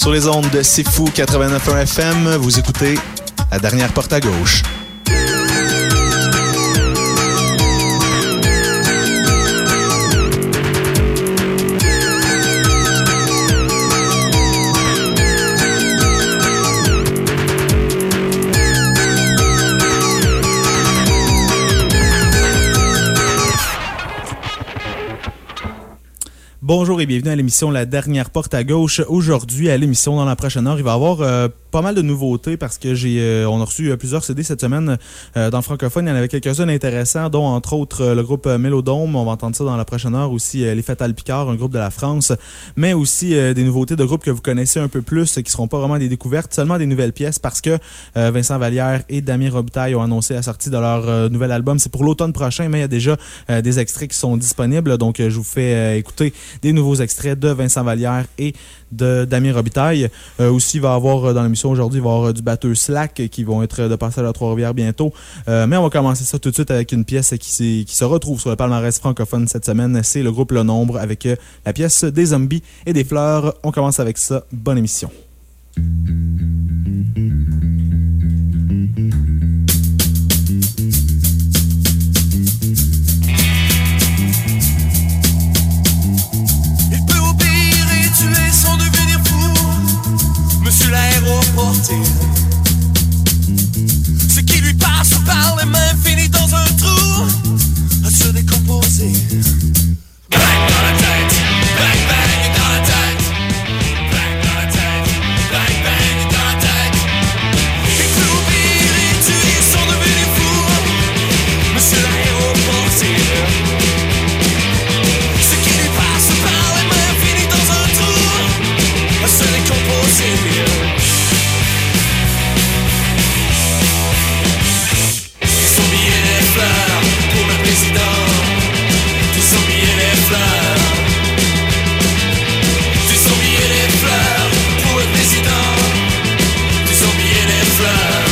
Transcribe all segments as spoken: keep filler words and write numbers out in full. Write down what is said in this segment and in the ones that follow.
Sur les ondes de C'est Fou quatre-vingt-neuf point un F M, vous écoutez La Dernière Porte à Gauche. Bonjour et bienvenue à l'émission La Dernière Porte à Gauche. Aujourd'hui, à l'émission, dans la prochaine heure, il va y avoir euh, pas mal de nouveautés parce que j'ai, euh, on a reçu euh, plusieurs C D cette semaine euh, dans le francophone. Il y en avait quelques-uns intéressants, dont entre autres euh, le groupe euh, Mélodôme. On va entendre ça dans la prochaine heure. Aussi euh, Les Fatales Picard, un groupe de la France. Mais aussi euh, des nouveautés de groupes que vous connaissez un peu plus, qui seront pas vraiment des découvertes, seulement des nouvelles pièces parce que euh, Vincent Vallière et Damien Robitaille ont annoncé la sortie de leur euh, nouvel album. C'est pour l'automne prochain, mais il y a déjà euh, des extraits qui sont disponibles. Donc, euh, je vous fais euh, écouter des nouveaux extraits de Vincent Vallière et de Damien Robitaille. Euh, aussi, il va y avoir dans l'émission aujourd'hui, il va y avoir du batteur Slack qui vont être de passage à Trois-Rivières bientôt. Euh, mais on va commencer ça tout de suite avec une pièce qui, qui se retrouve sur le palmarès francophone cette semaine. C'est le groupe Le Nombre avec euh, la pièce Des Zombies et des Fleurs. On commence avec ça. Bonne émission. Monsieur l'aéroportier, ce qui lui passe par les mains finit dans un trou à se décomposer. Bang dans la tête, bang bang dans la tête, bang dans la tête, bang bang dans la tête. Il peut oublier et tuer sont devenus fous. Monsieur l'aéroportier, ce qui lui passe par les mains finit dans un trou à se décomposer. Pour le président, des zombies et des fleurs. Des zombies et des fleurs. Pour le président, des zombies et des fleurs.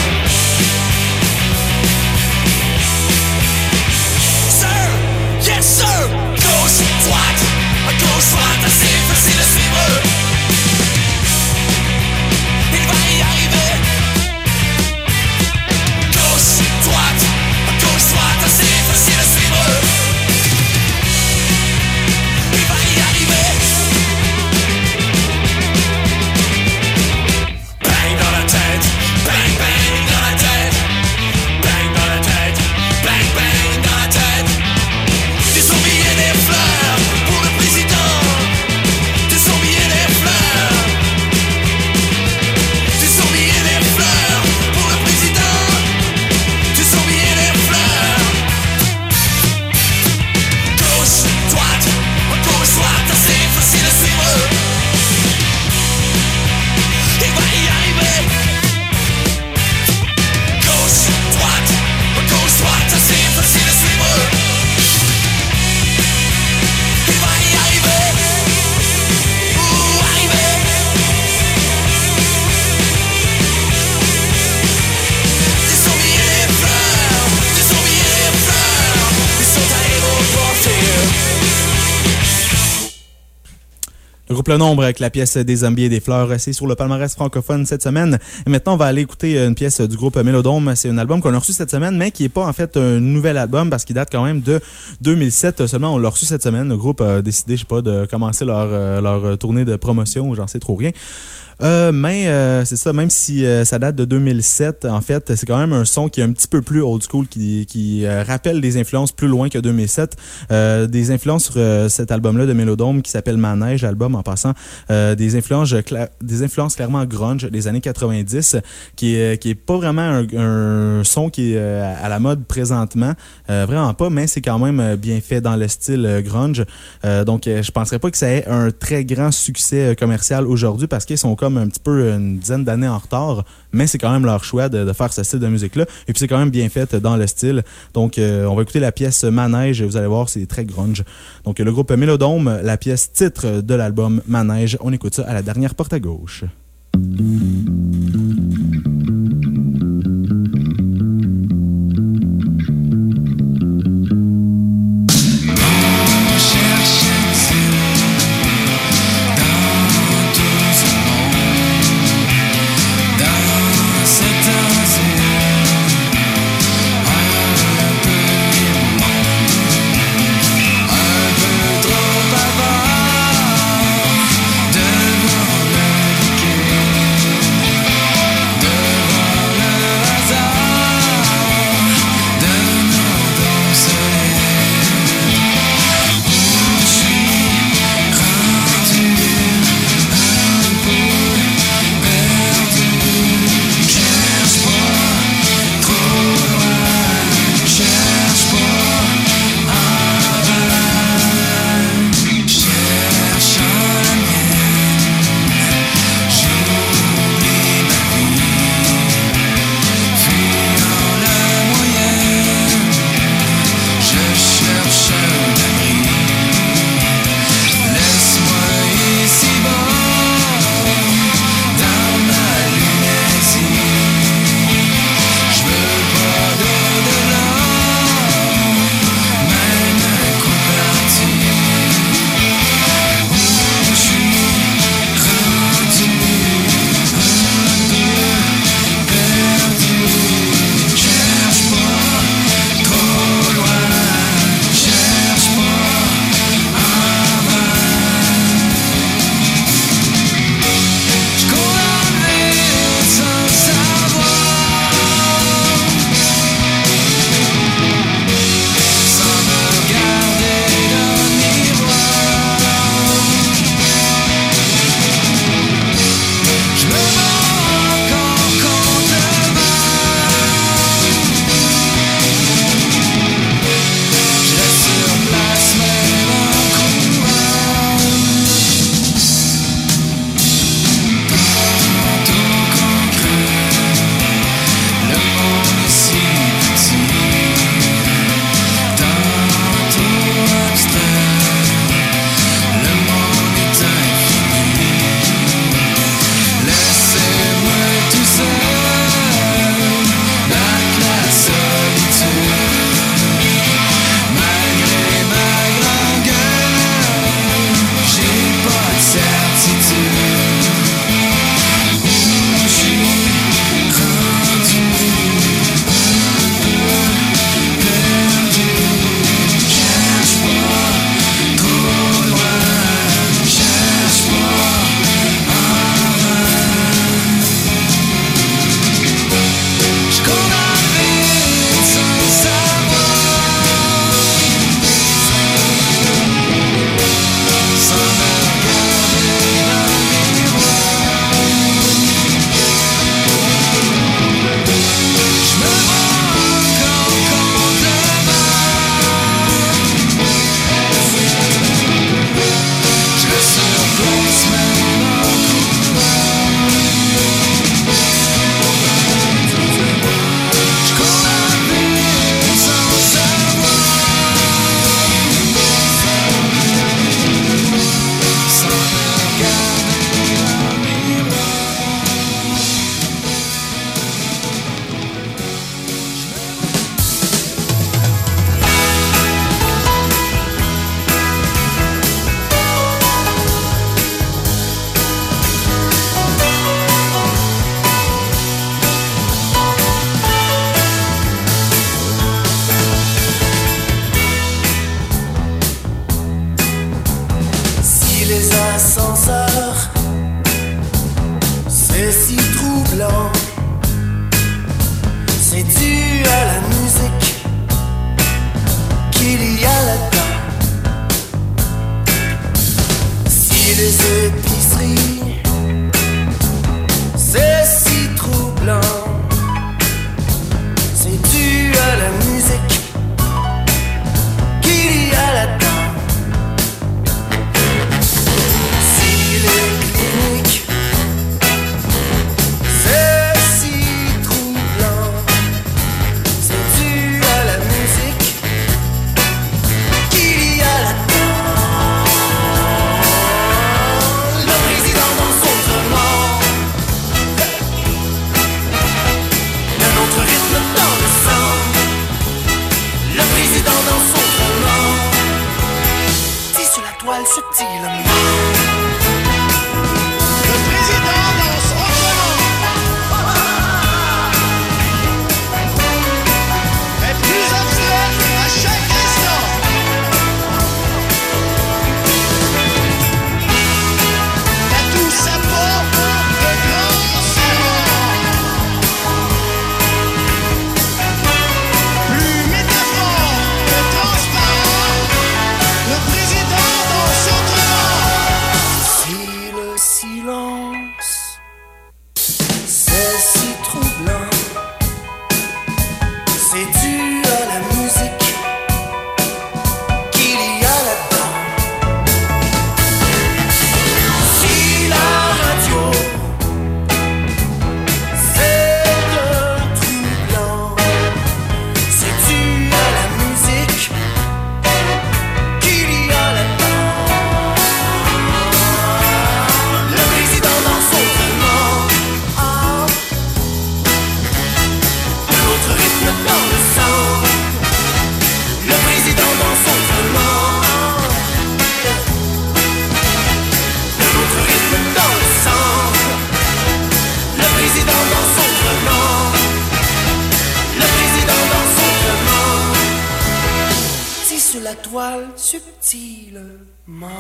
Sir, yes sir. Gauche, droite, à gauche, droite, assez facile à suivre. Il va y arriver. Gauche, droite, gauche, droite, assez facile à suivre. Il va y arriver. Bang dans la tête, bang bang dans la tête, bang dans la tête, bang bang dans la tête. Des zombies et des fleurs pour le président. Des zombies et des fleurs. Des zombies et des fleurs pour le président. Des zombies et des fleurs. Gauche, droite, gauche, droite, assez facile à suivre. Il va y arriver. Gauche, droite, gauche, droite, assez facile à suivre. Il va y arriver. Où arriver? Des zombies et des fleurs. Des zombies et des fleurs. Ils sont aéroportés. Le groupe Le Nombre avec la pièce Des Zombies et des Fleurs, c'est sur le palmarès francophone cette semaine. Et maintenant, on va aller écouter une pièce du groupe Mélodôme. C'est un album qu'on a reçu cette semaine, mais qui n'est pas en fait un nouvel album parce qu'il date quand même de deux mille sept. Seulement, on l'a reçu cette semaine. Le groupe a décidé, je sais pas, de commencer leur, leur tournée de promotion, j'en sais trop rien. Euh, mais euh, c'est ça, même si euh, ça date de deux mille sept, en fait, c'est quand même un son qui est un petit peu plus old school, qui, qui euh, rappelle des influences plus loin que deux mille sept. Euh, des influences sur euh, cet album-là de Mélodôme qui s'appelle Manège, l'album en passant. Euh, des, influences, cla- des influences clairement grunge des années quatre-vingt-dix, qui est, qui est pas vraiment un, un son qui est euh, à la mode présentement. Euh, vraiment pas, mais c'est quand même bien fait dans le style euh, grunge. Euh, donc, euh, je penserais pas que ça ait un très grand succès euh, commercial aujourd'hui parce qu'ils sont comme un petit peu une dizaine d'années en retard, mais c'est quand même leur choix de, de faire ce style de musique-là. Et puis c'est quand même bien fait dans le style. Donc euh, on va écouter la pièce Manège, vous allez voir, c'est très grunge. Donc le groupe Mélodôme, la pièce titre de l'album Manège, on écoute ça à la dernière porte à gauche. Cherche dans tout ce monde. subtilement. Le président danse autrement. Est plus abstrait à chaque instant. À tout sa peau de grand serment. Plus métaphore que transparent. Le président danse autrement. Si le silence, c'est si troublant, c'est dû à la musique qu'il y a là-dedans. Si la radio, c'est un troublant, c'est dû à la musique qu'il y a là-dedans. Le président danse autrement. Ah. L'autre rythme dans le sang. Le président danse autrement. L'autre rythme dans le sang. Le président danse autrement. Le président danse autrement. Tisse la toile subtilement.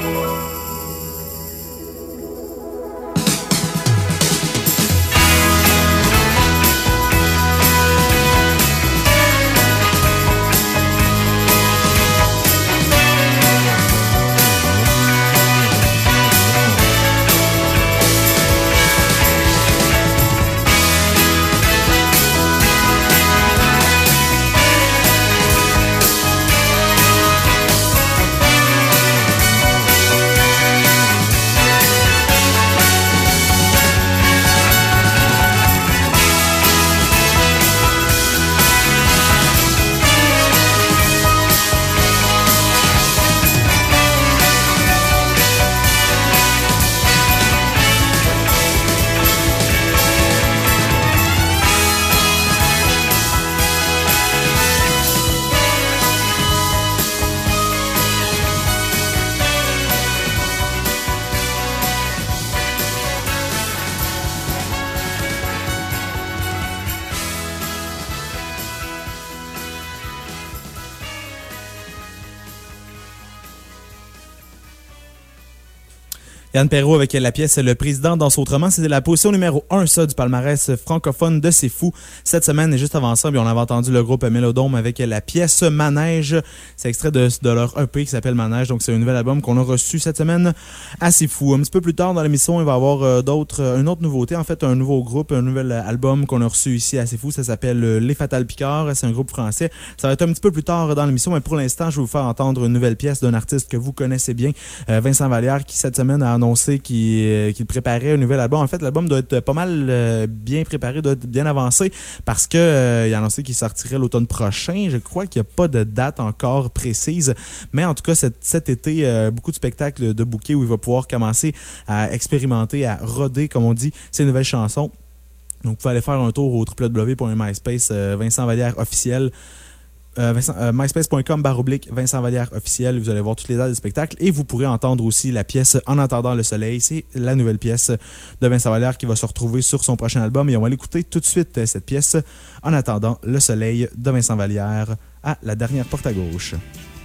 Yann Perrault avec la pièce Le Président danse autrement. C'était la position numéro un, ça, du palmarès francophone de C'est Fou cette semaine. Et juste avant ça, bien, on avait entendu le groupe Mélodome avec la pièce Manège. C'est extrait de, de leur E P qui s'appelle Manège. Donc, c'est un nouvel album qu'on a reçu cette semaine à C'est Fou. Un petit peu plus tard dans l'émission, il va y avoir euh, d'autres, euh, une autre nouveauté. En fait, un nouveau groupe, un nouvel album qu'on a reçu ici à C'est Fou. Ça s'appelle euh, Les Fatales Picards. C'est un groupe français. Ça va être un petit peu plus tard dans l'émission, mais pour l'instant, je vais vous faire entendre une nouvelle pièce d'un artiste que vous connaissez bien, euh, Vincent Vallière, qui cette semaine a annoncé qu'il, euh, qu'il préparait un nouvel album. En fait, l'album doit être pas mal euh, bien préparé, doit être bien avancé, parce que euh, il a annoncé qu'il sortirait l'automne prochain. Je crois qu'il n'y a pas de date encore précise, mais en tout cas, cet, cet été, euh, beaucoup de spectacles de bouquets où il va pouvoir commencer à expérimenter, à roder, comme on dit, ses nouvelles chansons. Donc, vous pouvez aller faire un tour au w w w point myspace euh, Vincent Vallière officiel. Euh, Vincent, euh, myspace point com barre oblique Vincent Vallière officiel. Vous allez voir toutes les dates du spectacle et vous pourrez entendre aussi la pièce En attendant le soleil. C'est la nouvelle pièce de Vincent Vallière qui va se retrouver sur son prochain album. Et on va l'écouter tout de suite, cette pièce En attendant le soleil de Vincent Vallière à la dernière porte à gauche.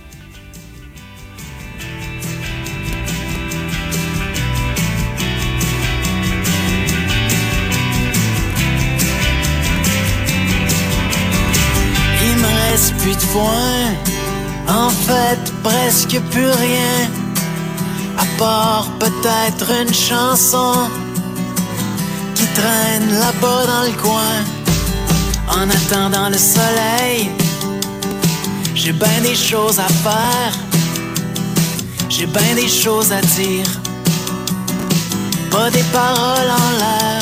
Plus de foin, en fait presque plus rien, à part peut-être une chanson qui traîne là-bas dans le coin. En attendant le soleil, j'ai ben des choses à faire, j'ai ben des choses à dire, pas des paroles en l'air.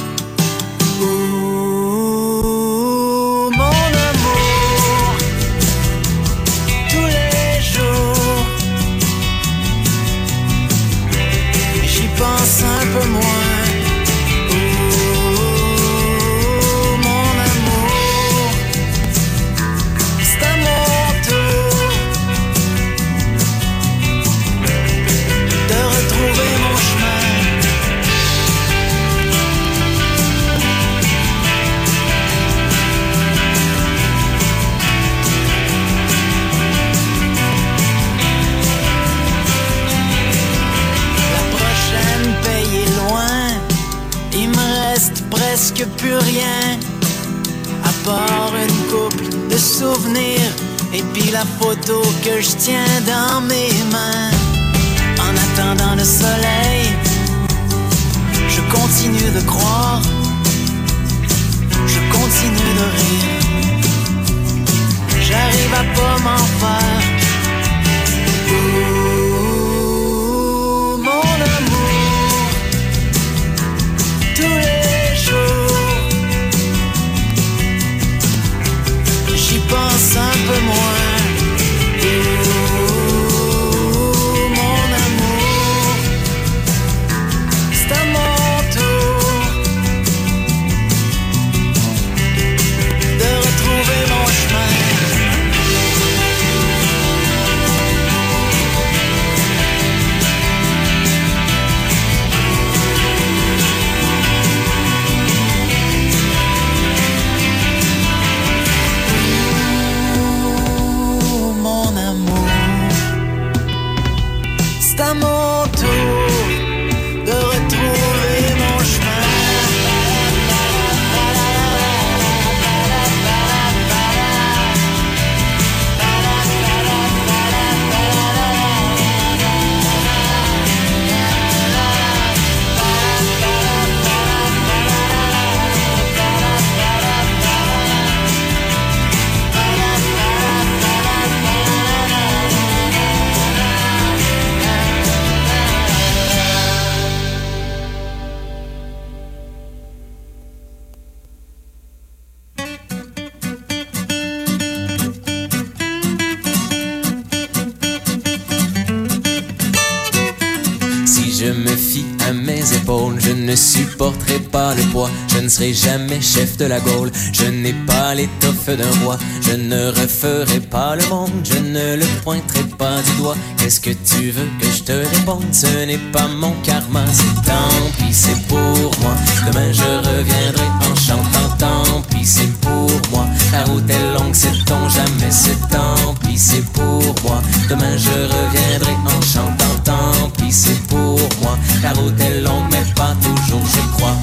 Pense un peu moins. Oh, mon amour, c'est à mon tour. plus rien à part une couple de souvenirs et puis la photo que je tiens dans mes mains. En attendant le soleil, je continue de croire, je continue de rire. J'arrive à pas m'en faire. Ouh, mon amour, tous les jours, j'y pense un peu moins. Ouh, mon amour, c'est à mon tour de retrouver mon chemin. C'est à mon tour de retrouver mon chemin. Je me fie à mes épaules, je ne supporterai pas le poids, je ne serai jamais chef de la Gaule, je n'ai pas l'étoffe d'un roi, je ne referai pas le monde, je ne le pointerai pas du doigt. Qu'est-ce que tu veux que je te réponde? Ce n'est pas mon karma, c'est tant pis, c'est pour moi. Demain je reviendrai en chantant, tant pis, c'est pour moi. La route est longue, sait-on jamais, c'est tant pis, c'est pour moi. Demain je reviendrai en chantant, tant pis, c'est pour moi. La route est longue, mais pas toujours, je crois.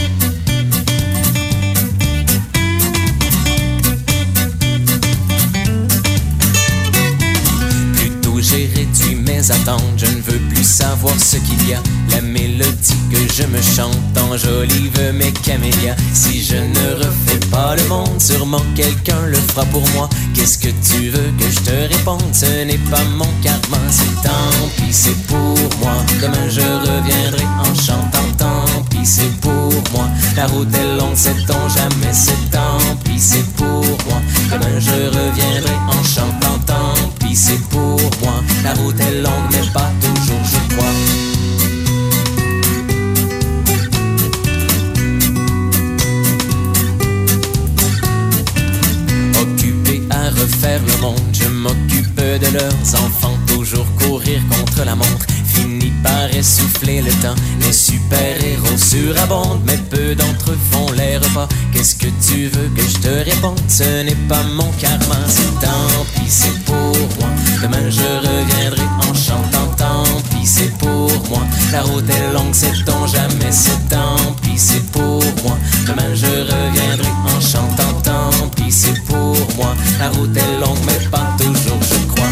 Plutôt j'ai réduit mes attentes, je ne veux plus savoir ce qu'il y a. La mélodie que je me chante enjolive mes camélias. Si je ne refais pas le monde, sûrement quelqu'un le fera pour moi. Qu'est-ce que tu veux que je te réponde? Ce n'est pas mon karma, c'est tant pis, c'est pour moi. Demain je reviendrai en chantant, tant pis, c'est pour moi. La route est longue, sait-on jamais, c'est tant pis, c'est pour moi. Demain je reviendrai en chantant, tant pis, c'est pour moi. La route est longue, mais pas toujours, je crois. Refaire le monde, je m'occupe de leurs enfants, toujours courir contre la montre, finit par essouffler le temps. Les super-héros surabondent, mais peu d'entre eux font les repas. Qu'est-ce que tu veux que je te réponde? Ce n'est pas mon karma, c'est tant pis, c'est pour moi. Demain je reviendrai en chantant, tant pis, c'est pour moi. La route est longue, sait-on jamais, c'est tant pis, c'est pour moi. Demain je reviendrai en chantant, tant pis, c'est pour moi. La route est longue, mais pas toujours, je crois.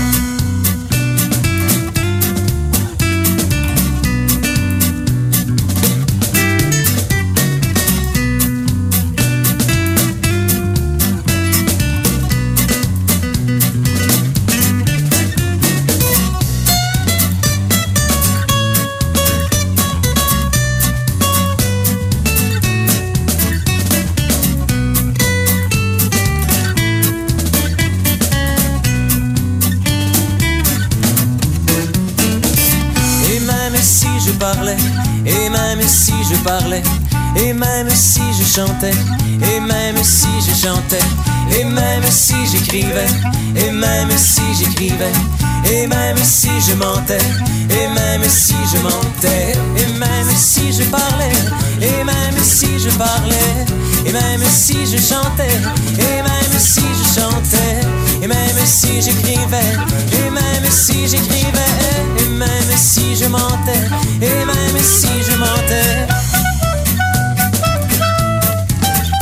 Et même si je parlais, et même si je chantais, et même si je chantais, et même si j'écrivais, et même si j'écrivais, et même si je mentais, et même si je mentais, et même si je parlais, et même si je parlais, et même si je chantais, et même si je chantais, et même si j'écrivais, et même si j'écrivais, et même si je mentais, et même si je mentais.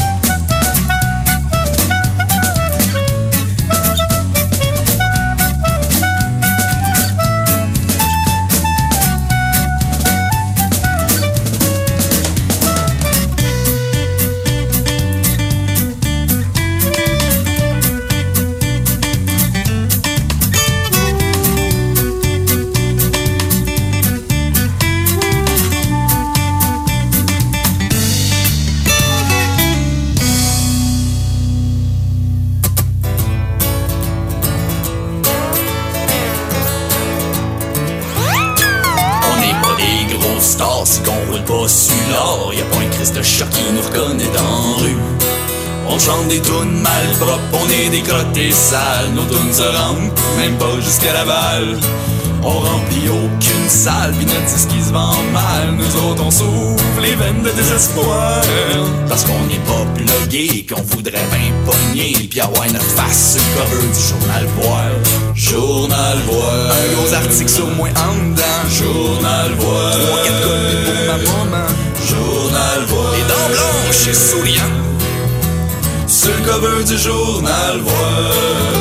pas su l'or, y'a pas un Christ de chat qui nous reconnaît dans la rue. On chante des tunes mal propres, on est des crottés sales. Nos tunes se rendent même pas jusqu'à Laval. On remplit aucune salle, pis notre disque qui se vend mal. Nous autres on s'ouvre les veines de désespoir, parce qu'on n'est pas plugué, qu'on voudrait bien pogner, pis avoir notre face sur le cover du Journal Voir. Journal Voir, un gros article sur moi en dedans. Journal Voir, trois quatre copies pour ma maman. Journal Voir, les dents blanches et souriantes sur le cover du Journal Voir.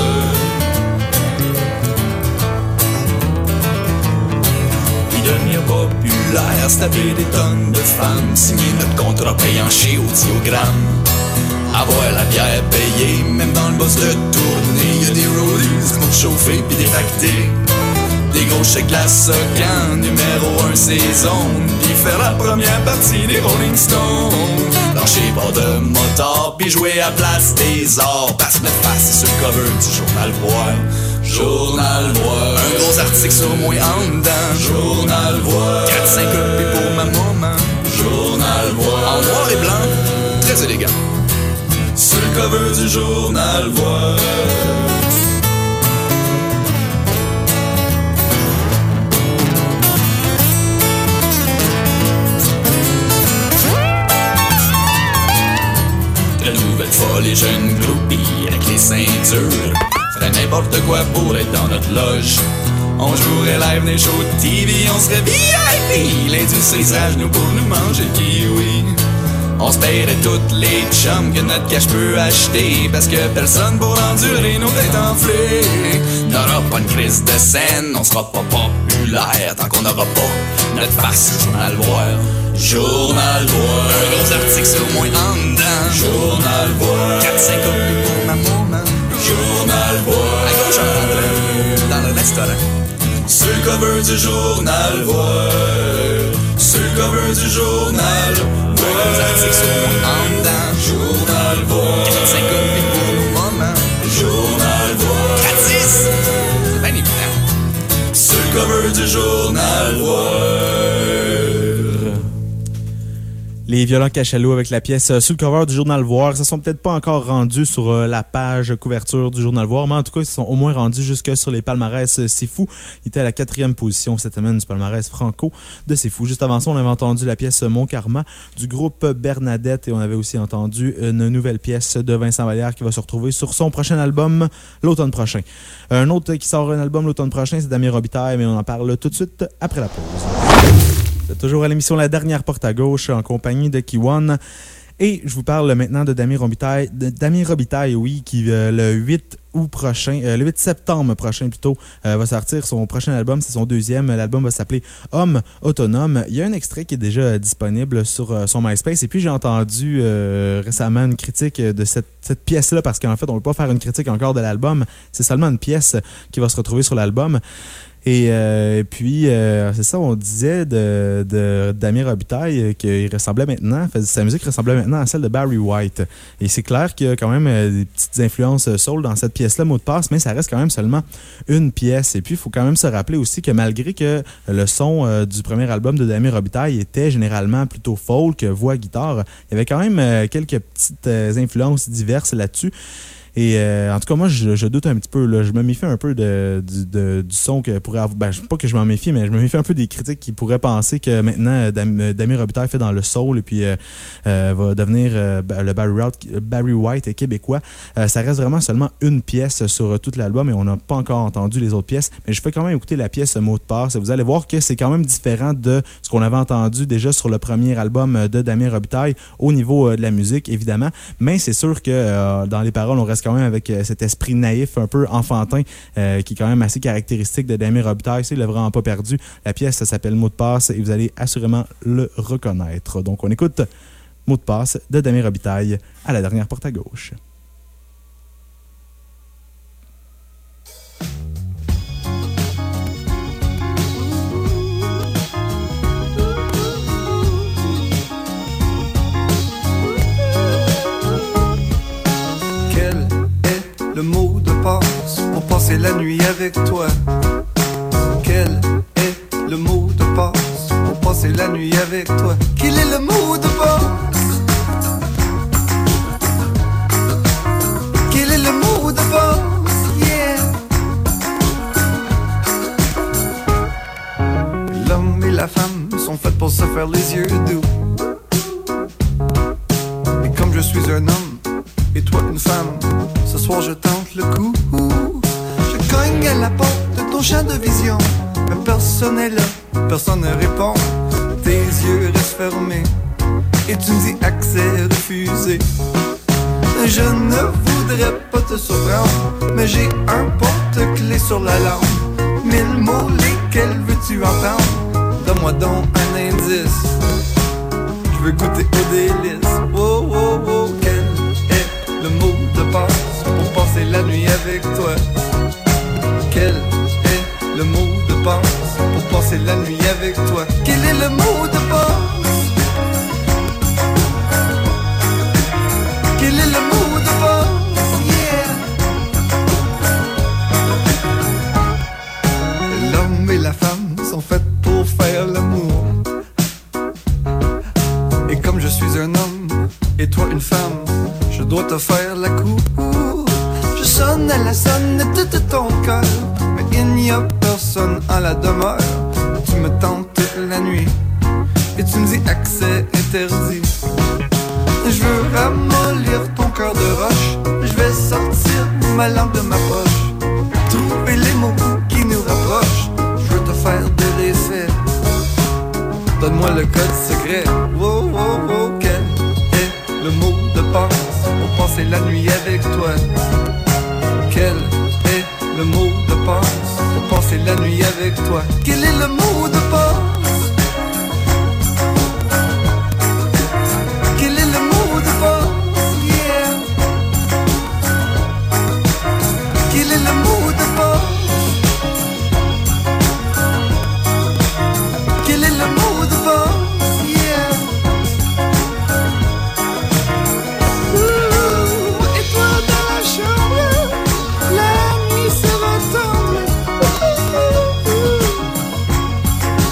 Devenir populaire, se taper des tonnes de femmes, signer notre contrat payant chez Audiogramme, avoir la bière payée, même dans le boss de tournée. Y'a des roadies pour chauffer pis détacter, des gros chèques la Socan, numéro un saison, pis faire la première partie des Rolling Stones. Lâcher bord de moteur, pis jouer à place des arts, passe notre face sur le cover du Journal Voir. Journal Voir, un gros article sur moi en dedans. Journal Voir, quatre cinq copies pour ma maman. Journal Voir, en noir et blanc, très élégant, sur le cover du Journal Voir. Très nouvelle folle et jeune groupie avec les ceintures, ferait n'importe quoi pour être dans notre loge. On jouerait live des shows de T V, on serait V I P. L'industrie serait à genoux pour nous manger le kiwi. On se paierait toutes les chums que notre cash peut acheter, parce que personne pour endurer nos têtes enflées. N'aura pas une crise de scène, on sera pas populaire tant qu'on n'aura pas notre face sur Journal Voir. Journal Voir, un gros article sur moi en dedans. Journal Voir, quatre cinq copies pour ma maman. Journal Voir, à gauche en rentrant dans le restaurant, sur le cover du Journal Voir. Sur le cover du Journal Voir, des articles sur moi en dedans. Journal Voir, quatre cinq copies pour nos mamans. Journal Voir, gratis, c'est bien évident, sur le cover du Journal Voir. Les Violents Cachalot avec la pièce euh, sur le cover du Journal Voir. Ça ne sont peut-être pas encore rendus sur euh, la page couverture du Journal Voir, mais en tout cas, ils se sont au moins rendus jusque sur les palmarès euh, C'est Fou. Il était à la quatrième position cette semaine du palmarès franco de C'est Fou. Juste avant ça, on avait entendu la pièce Mon Karma du groupe Bernadette et on avait aussi entendu une nouvelle pièce de Vincent Vallière qui va se retrouver sur son prochain album l'automne prochain. Un autre qui sort un album l'automne prochain, c'est Damien Robitaille, mais on en parle tout de suite après la pause. Toujours à l'émission La Dernière Porte à Gauche en compagnie de Kiwan. Et je vous parle maintenant de Damien Robitaille, de Damien Robitaille, oui, qui euh, le huit août prochain, euh, le huit septembre prochain plutôt, euh, va sortir son prochain album, c'est son deuxième. L'album va s'appeler Homme Autonome. Il y a un extrait qui est déjà disponible sur euh, son MySpace. Et puis j'ai entendu euh, récemment une critique de cette, cette pièce-là, parce qu'en fait, on ne peut pas faire une critique encore de l'album. C'est seulement une pièce qui va se retrouver sur l'album. Et euh, puis, euh, c'est ça, on disait de, de Damien Robitaille qu'il ressemblait maintenant, sa musique ressemblait maintenant à celle de Barry White. Et c'est clair qu'il y a quand même des petites influences soul dans cette pièce-là, mot de passe, mais ça reste quand même seulement une pièce. Et puis, il faut quand même se rappeler aussi que malgré que le son euh, du premier album de Damien Robitaille était généralement plutôt folk, voix, guitare, il y avait quand même euh, quelques petites euh, influences diverses là-dessus. Et euh, en tout cas, moi, je, je doute un petit peu. Là. Je me méfie un peu de, de, de, du son que pourrait avoir. Ben, pas que je m'en méfie, mais je me méfie un peu des critiques qui pourraient penser que maintenant, Dam, Damien Robitaille fait dans le soul et puis euh, euh, va devenir euh, le Barry White, Barry White québécois. Euh, ça reste vraiment seulement une pièce sur tout l'album et on n'a pas encore entendu les autres pièces. Mais je peux quand même écouter la pièce Mot de passe et vous allez voir que c'est quand même différent de ce qu'on avait entendu déjà sur le premier album de Damien Robitaille au niveau euh, de la musique, évidemment. Mais c'est sûr que euh, dans les paroles, on reste quand même avec euh, cet esprit naïf un peu enfantin euh, qui est quand même assez caractéristique de Damien Robitaille. Il l'a vraiment pas perdu. La pièce, ça s'appelle Mot de passe et vous allez assurément le reconnaître. Donc, on écoute Mot de passe de Damien Robitaille à la dernière porte à gauche. Le mot de passe pour passer la nuit avec toi. Quel est le mot de passe pour passer la nuit avec toi. Quel est le mot de boss? Quel est le mot de boss? Yeah. L'homme et la femme sont faits pour se faire les yeux doux. Et comme je suis un homme et toi une femme, ce soir je tente le coup. Je cogne à la porte de ton champ de vision, mais personne n'est là, personne ne répond. Tes yeux restent fermés et tu me dis accès refusé. Je ne voudrais pas te surprendre, mais j'ai un porte-clés sur la langue. Mille mots, lesquels veux-tu entendre? Donne-moi donc un indice, je veux goûter au délice. Oh, oh, oh, quel est le mot de passe pour passer la nuit avec toi? Quel est le mot de passe pour passer la nuit avec toi? Quel est le mot de passe? Quel est le mot de passe? Yeah. L'homme et la femme sont faits pour faire l'amour. Et comme je suis un homme et toi une femme, je dois te faire la cour. Je sonne à la sonnette de ton cœur, mais il n'y a personne en la demeure. Tu me tentes toute la nuit et tu me dis accès interdit. Je veux ramollir ton cœur de roche, je vais sortir ma langue de ma poche, trouver les mots qui nous rapprochent. Je veux te faire de l'effet, donne-moi le code secret. Wow, wow, wow, quel est le mot de passe pour passer la nuit avec toi? Quel est le mot de passe pour passer la nuit avec toi? Quel est le mot de passe? Quel est le mot de passe? Yeah. Quel est le mot de passe? Quel est le mot de passe? Yeah. Ouh, et toi dans la chambre, la nuit sera tendre. Ouh, ouh, ouh.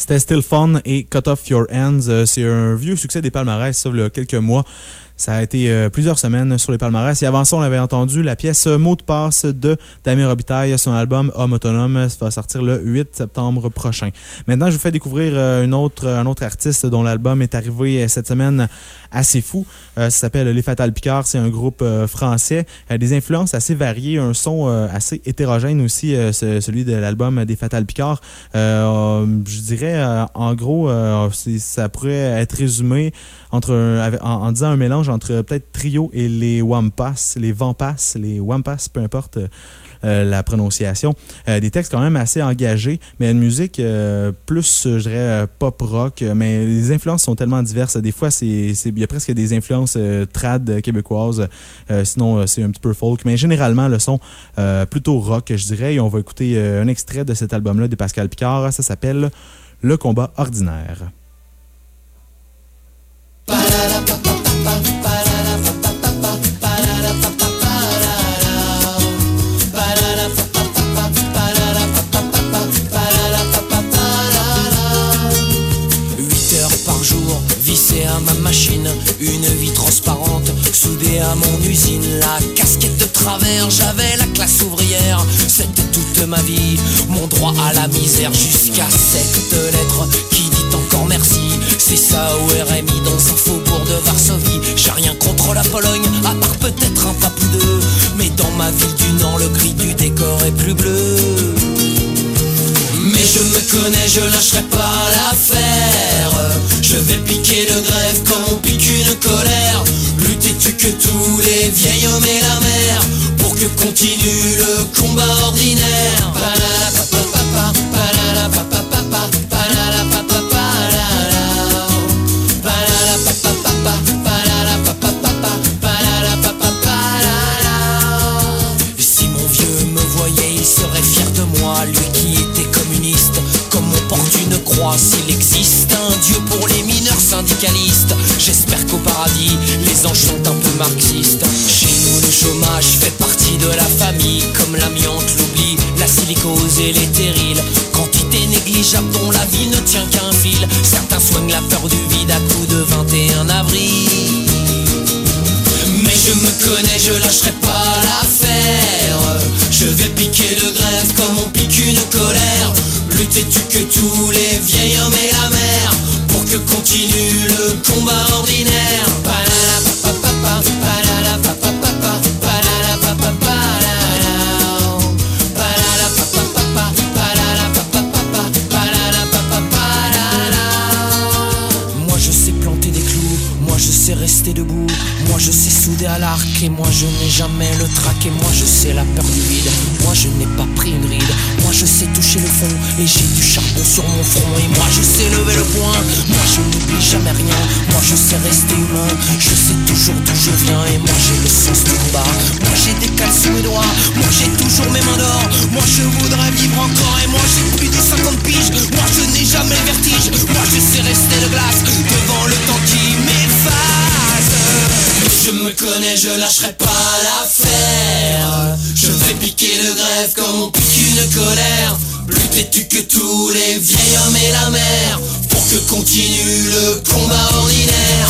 C'était Still Fun et Cut Off Your Hands. Euh, c'est un vieux succès des palmarès, ça, il y a quelques mois. Ça a été euh, plusieurs semaines sur les palmarès. Et avant ça, on avait entendu la pièce Mot de passe de Damien Robitaille. Son album Homme autonome, ça va sortir le huit septembre prochain. Maintenant, je vous fais découvrir euh, une autre, un autre artiste dont l'album est arrivé euh, cette semaine assez fou. Euh, ça s'appelle Les Fatal Picard. C'est un groupe euh, français. Euh, des influences assez variées, un son euh, assez hétérogène aussi, euh, ce, celui de l'album des Fatal Picard. Euh, je dirais, euh, en gros, euh, c'est, ça pourrait être résumé entre un, en, en disant un mélange entre peut-être Trio et les Wampas, les Vampas, les Wampas, peu importe euh, la prononciation. Euh, des textes quand même assez engagés, mais une musique euh, plus, je dirais, euh, pop-rock, mais les influences sont tellement diverses. Des fois, c'est, c'est, il y a presque des influences euh, trad québécoises, euh, sinon euh, c'est un petit peu folk, mais généralement le son euh, plutôt rock, je dirais, et on va écouter euh, un extrait de cet album-là de Pascal Picard. Ça s'appelle Le combat ordinaire. À ma machine, une vie transparente soudée à mon usine, la casquette de travers, j'avais la classe ouvrière, c'était toute ma vie, mon droit à la misère jusqu'à cette lettre qui dit encore merci, c'est ça au R M I dans un faubourg de Varsovie, j'ai rien contre la Pologne, à part peut-être un pape ou deux, mais dans ma ville du Nord le gris du décor est plus bleu. Mais je me connais, je lâcherai pas l'affaire. Je vais piquer le grève comme on pique une colère. Lutter tu que tous les vieils hommes et la mer pour que continue le combat ordinaire. Si mon vieux me voyait, il serait fier de moi, lui qui était communiste, comme on porte une croix. S'il existe un dieu pour les mineurs syndicalistes, j'espère qu'au paradis les anges sont un peu marxistes. Chez nous le chômage fait partie de la famille, comme l'amiante, l'oubli, la silicose et les terrils. Quantité négligeable dont la vie ne tient qu'un fil. Certains soignent la peur du vide à coups de vingt et un avril. Mais je me connais, je lâcherai pas l'affaire. Je vais piquer le grève comme on pique une colère. Lutter tu que tous les vieils hommes et la mer pour que continue le combat ordinaire. Moi je sais planter des clous, moi je sais rester debout, moi je sais souder à l'arc et moi je n'ai jamais le trac. Et moi je sais la peur du vide, moi je n'ai pas pris une ride. Moi je sais toucher le fond et j'ai du charbon sur mon front. Et moi je sais lever le poing, moi je n'oublie jamais rien. Moi je sais rester humain, je sais toujours d'où je viens. Et moi j'ai le sens du combat, moi j'ai des cales sous mes doigts, moi j'ai toujours mes mains d'or. Moi je voudrais vivre encore et moi j'ai plus de cinquante piges. Moi je n'ai jamais le vertige, moi je sais rester de glace devant le temps qui m'efface. Je me connais, je lâcherai pas l'affaire. Je vais piquer le grève comme on pique une colère. Lutter tu que tous les vieils hommes et la mer pour que continue le combat ordinaire.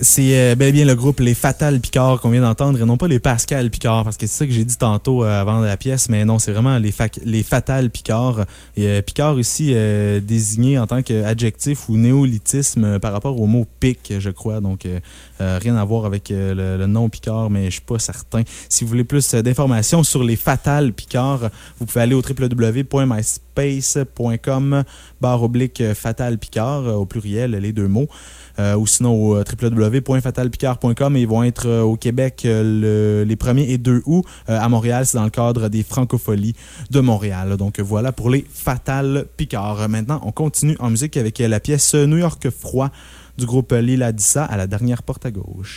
C'est euh, bel et bien le groupe Les Fatal Picard qu'on vient d'entendre et non pas les Pascal Picard, parce que c'est ça que j'ai dit tantôt euh, avant la pièce, mais non, c'est vraiment les, fa- les Fatal Picard. Et euh, Picard ici euh, désigné en tant qu'adjectif ou néolithisme euh, par rapport au mot pic, je crois. Donc, euh, euh, rien à voir avec euh, le, le nom Picard, mais je suis pas certain. Si vous voulez plus euh, d'informations sur les Fatal Picard, vous pouvez aller au w w w point myspace point com barre oblique Fatal Picard, euh, au pluriel, les deux mots. Euh, ou sinon au w w w point fatal picard point com. Ils vont être euh, au Québec euh, le, les premiers et deux août. Euh, à Montréal, c'est dans le cadre des Francopholies de Montréal. Donc voilà pour les Fatal Picard. Maintenant, on continue en musique avec la pièce New York Froid du groupe Lila Dissa à la dernière porte à gauche.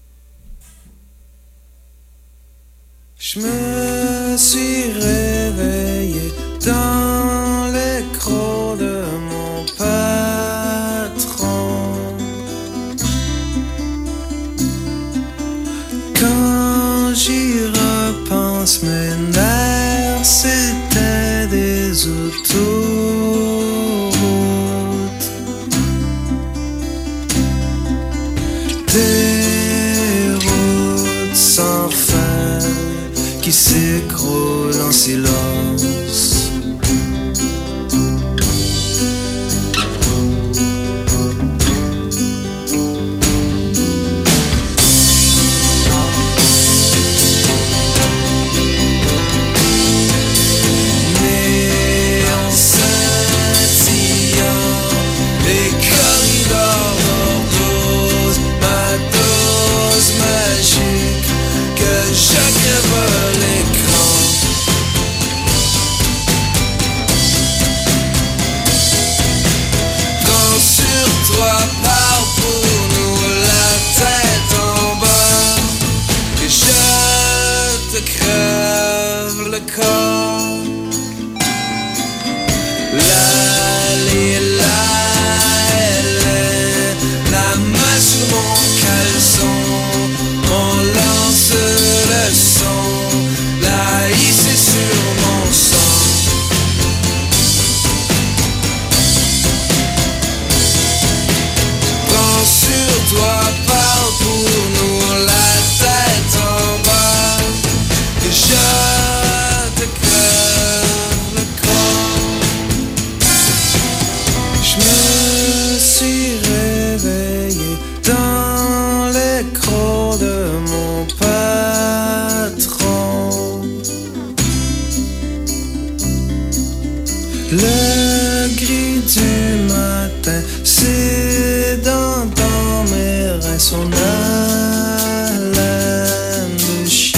Je me suis réveillé dans l'écran de mon patron. Quand j'y repense, mes nerfs, c'était des autoroutes, des routes sans fin qui s'écroulent en silence. Le gris du matin, c'est dans, dans mes reins son haleine de chien.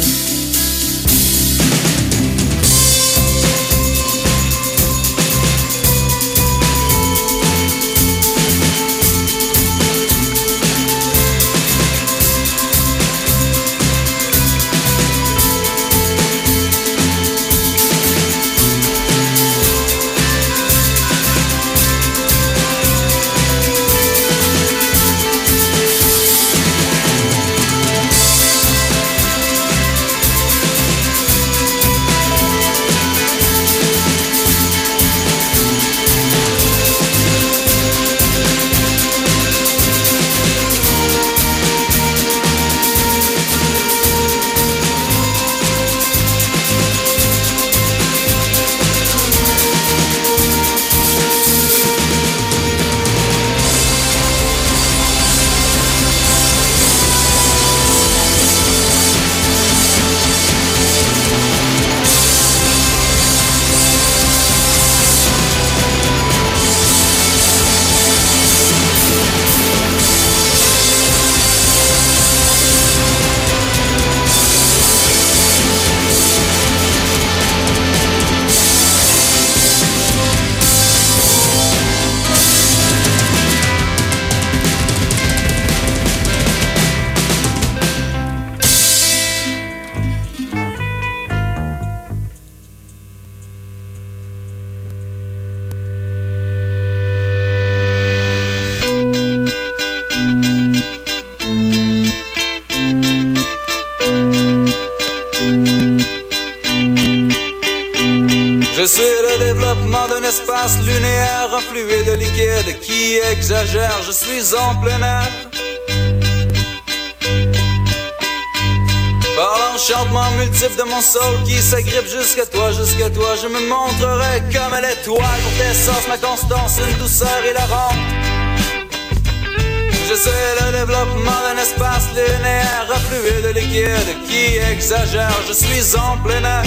Je suis le développement d'un espace lunaire, un fluide liquide qui exagère. Je suis en plein air, l'enchantement multiple de mon soul qui s'agrippe jusqu'à toi, jusqu'à toi. Je me montrerai comme l'étoile pour tes sens, ma constance, une douceur et la ronde. Je sais le développement d'un espace linéaire, afflué de liquide qui exagère. Je suis en plein air.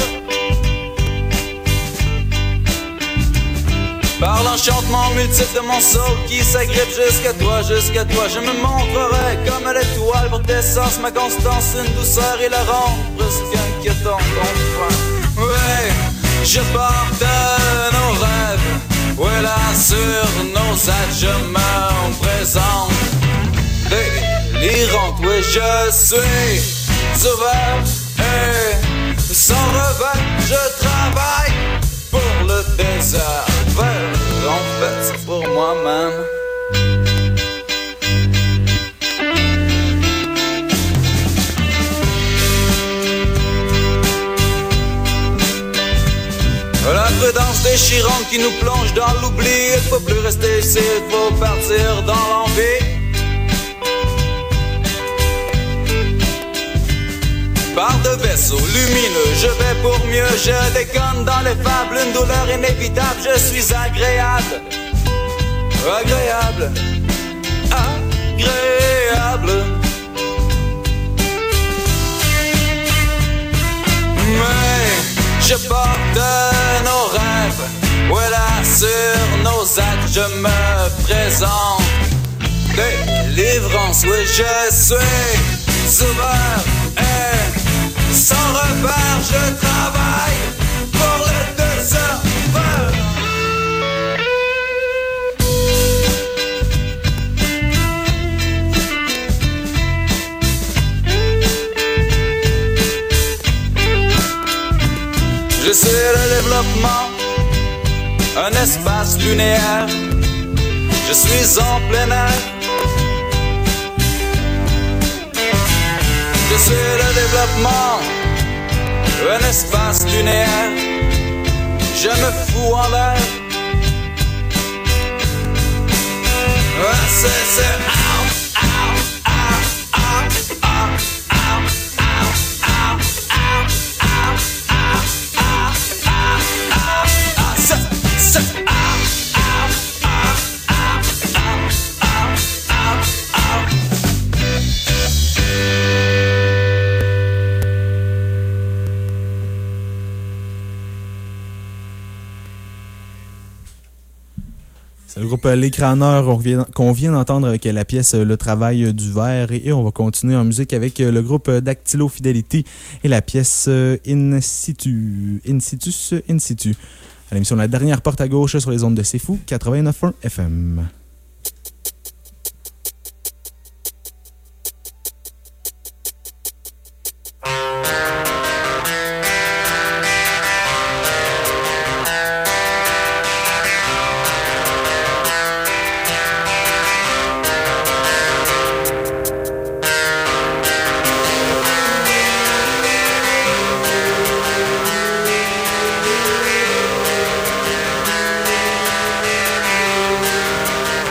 Par l'enchantement multiple de mon soul qui s'agrippe jusqu'à toi, jusqu'à toi. Je me montrerai comme l'étoile pour tes sens, ma constance, une douceur et la ronde presque inquiétante enfin. Ouais, je porte nos rêves, ouais là sur nos êtres je me présente. Délirante, oui je suis ouvert et sans revers je travaille pour le désert. En fait, c'est pour moi-même. La prudence déchirante qui nous plonge dans l'oubli. Il faut plus rester ici, il faut partir dans l'envie. Par de vaisseaux lumineux, je vais pour mieux. Je déconne dans les fables, une douleur inévitable. Je suis agréable, agréable, agréable. Mais je porte nos rêves, voilà sur nos actes je me présente. Délivrance, oui je suis souverain. Et sans repère, je travaille pour le désert. Je suis le développement, un espace linéaire. Je suis en plein air. Je suis le développement, un espace linéaire. Je me fous en l'air. Ah, c'est, c'est out, out, out, out, out, out, out, out, out, out, out, out, out, c'est, c'est out, out, out, out, out, out, out. C'est le groupe Les Crâneurs qu'on vient, qu'on vient d'entendre avec la pièce Le Travail du Verre. Et on va continuer en musique avec le groupe Dactylo Fidelity et la pièce In Situ. In Situs, In Situ. À l'émission La Dernière Porte à Gauche sur les ondes de C'est Fou, quatre-vingt-neuf point un F M. Thank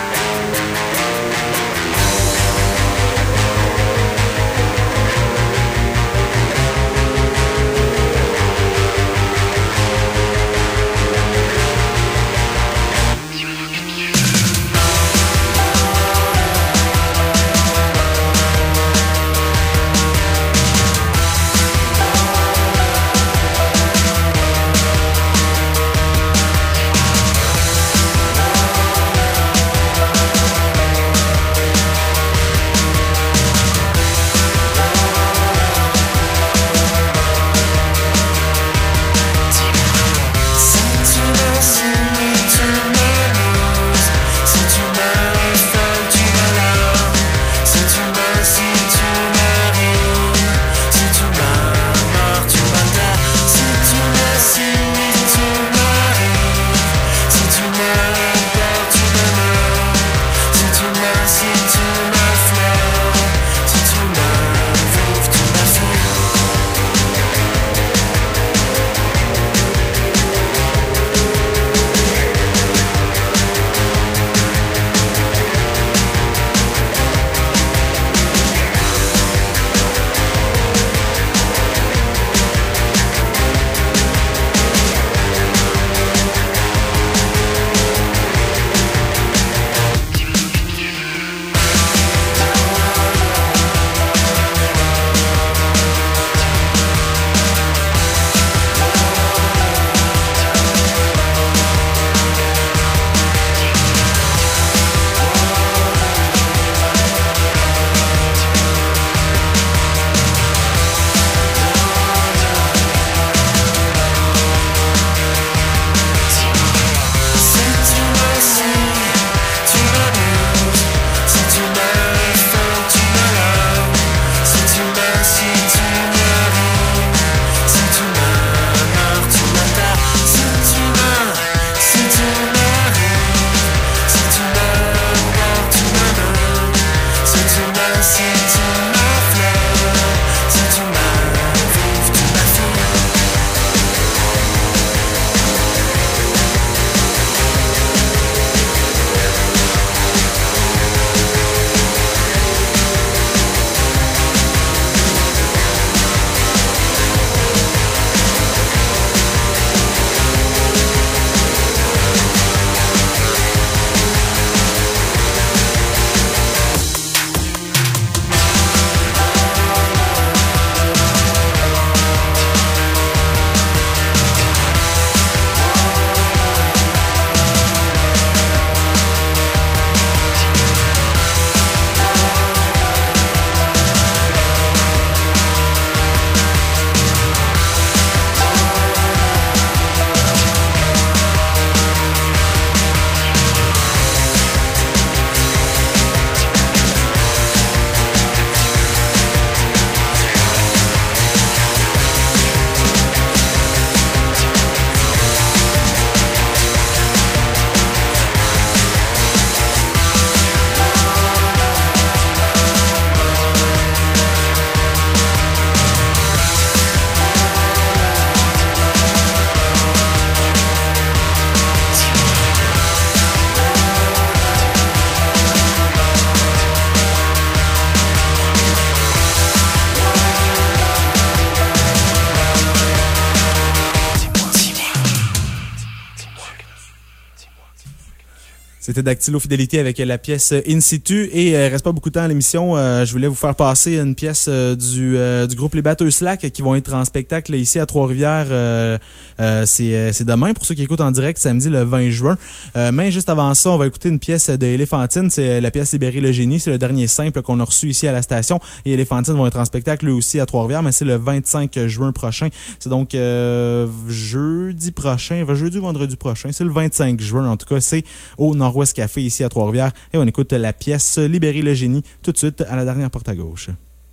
C'était Dactylo Fidélité avec la pièce In Situ. Et euh, reste pas beaucoup de temps à l'émission. Euh, je voulais vous faire passer une pièce euh, du, euh, du groupe Les Batteurs Slack qui vont être en spectacle ici à Trois-Rivières. Euh, euh, c'est, c'est demain pour ceux qui écoutent en direct, samedi le vingt juin. Euh, mais juste avant ça, on va écouter une pièce de Éléphantine. C'est la pièce Libérer le génie. C'est le dernier simple qu'on a reçu ici à la station. Et Éléphantine vont être en spectacle eux aussi à Trois-Rivières, mais c'est le vingt-cinq juin prochain. C'est donc euh, jeudi prochain, jeudi ou vendredi prochain. C'est le vingt-cinq juin. En tout cas, c'est au Nord-Ouest Café ici à Trois-Rivières. Et on écoute la pièce Libérer le génie tout de suite à la dernière porte à gauche.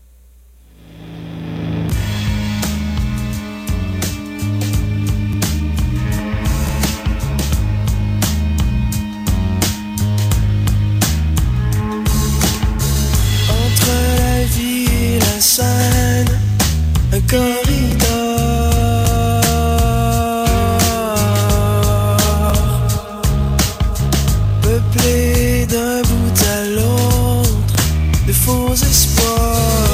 Entre la vie et la scène, un corridor peuplé d'un bout à l'autre de faux espoirs.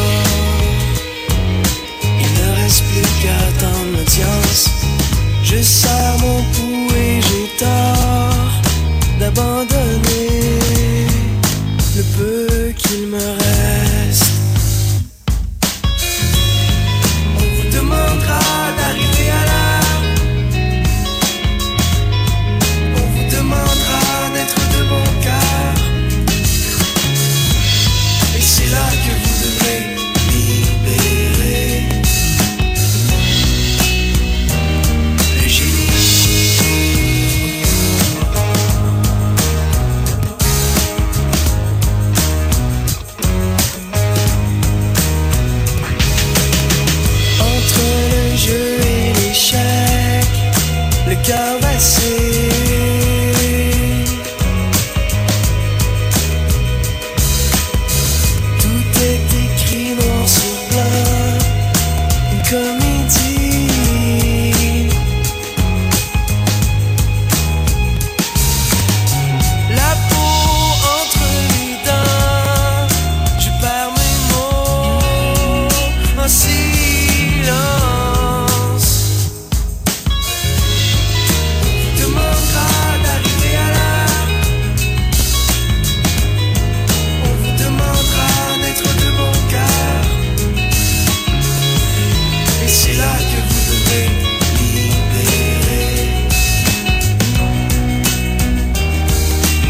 Il ne reste plus qu'à attendre l'audience. Je serre mon pouls et j'ai tort d'abandonner le peu qu'il me reste. On vous demandera d'arriver à l'heure. On vous demandera d'être de bon cœur. Et c'est là que vous devrez libérer le génie. Entre le jeu et l'échec, le cœur vacille. Tout est écrit noir sur blanc, une comédie. La peau entre les dents, je perds mes mots en silence. On vous demandera d'arriver à l'heure. On vous demandera d'être de bon cœur. Et c'est là que vous devez libérer le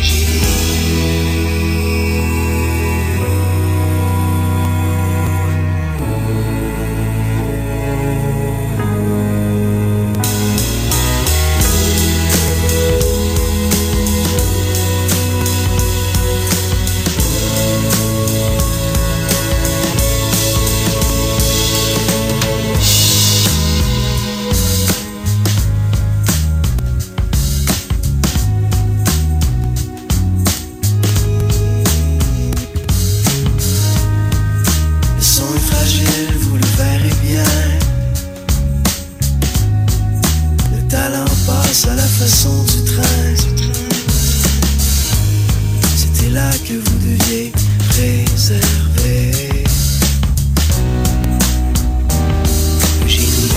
Le son est fragile, vous le verrez bien. Le talent passe à la façon du train. C'était là que vous deviez préserver le génie.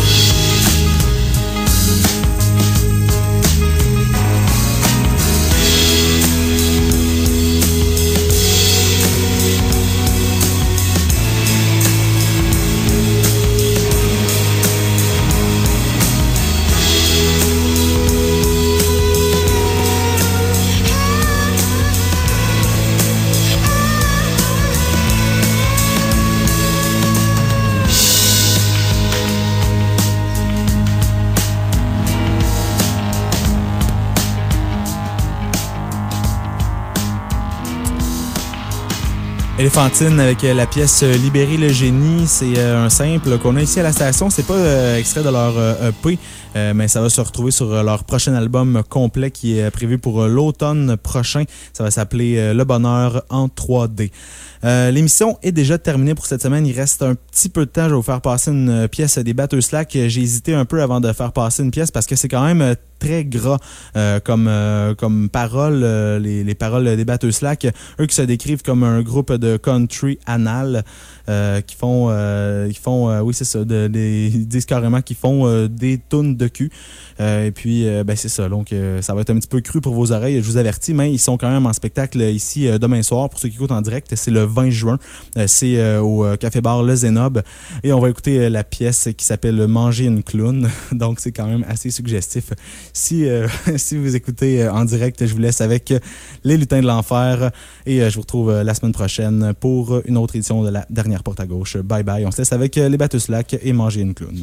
Éléphantine avec euh, la pièce euh, Libérer le génie. C'est euh, un simple qu'on a ici à la station. C'est pas euh, extrait de leur euh, E P, euh, mais ça va se retrouver sur euh, leur prochain album complet qui est euh, prévu pour euh, l'automne prochain. Ça va s'appeler euh, Le Bonheur en trois D. Euh, l'émission est déjà terminée pour cette semaine. Il reste un petit peu de temps. Je vais vous faire passer une pièce des Batteurs Slack. J'ai hésité un peu avant de faire passer une pièce parce que c'est quand même très gras euh, comme, euh, comme paroles, euh, les, les paroles des Batteux Slack. Eux qui se décrivent comme un groupe de country anal. Euh, qui font, euh, qui font euh, oui, c'est ça, de, des, ils disent carrément qu'ils font euh, des tunes de cul. Euh, et puis, euh, ben, c'est ça. Donc, euh, ça va être un petit peu cru pour vos oreilles, je vous avertis, mais ils sont quand même en spectacle ici euh, demain soir. Pour ceux qui écoutent en direct, c'est le vingt juin. Euh, c'est euh, au Café Bar Le Zénob. Et on va écouter euh, la pièce qui s'appelle Manger une clown. Donc, c'est quand même assez suggestif. Si, euh, si vous écoutez euh, en direct, je vous laisse avec euh, Les Lutins de l'Enfer. Et euh, je vous retrouve euh, la semaine prochaine pour une autre édition de la dernière porte à gauche. Bye bye. On se laisse avec les Batteux Slack et Manger une clown.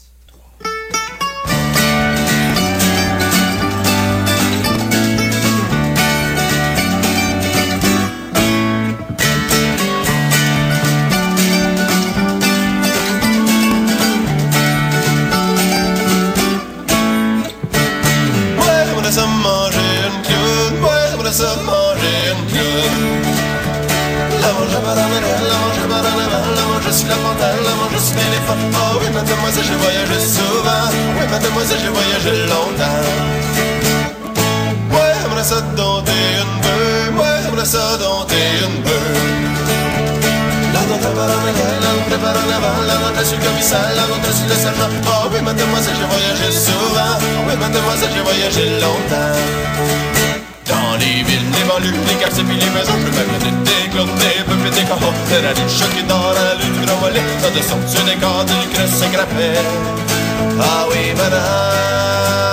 Ouais, on a ça manger une clown. Ouais, on a ça manger une clown. La mange à banane, la mange à banane, la mange sur la panthère, la mange sur l'éléphant. Oh oui, mademoiselle, j'ai voyagé souvent. Oui, mademoiselle, j'ai voyagé longtemps. Ouais, on a ça dompter une bœuf. Ouais, on a ça dompter une bœuf. La note à banane, la note à banane, la note sur le commissaire, la note sur le sergent. Oh oui, mademoiselle, j'ai voyagé souvent. Oui, mademoiselle, j'ai voyagé longtemps. Dans les villes, les banlieues, les quartiers puis les maisons, je peux même des clones, des peuples, des cahots, des rallyes, chocs qui dort à la lune, gros volets, ça de son dessus des cordes, du creux, c'est grappé. Ah oui, madame.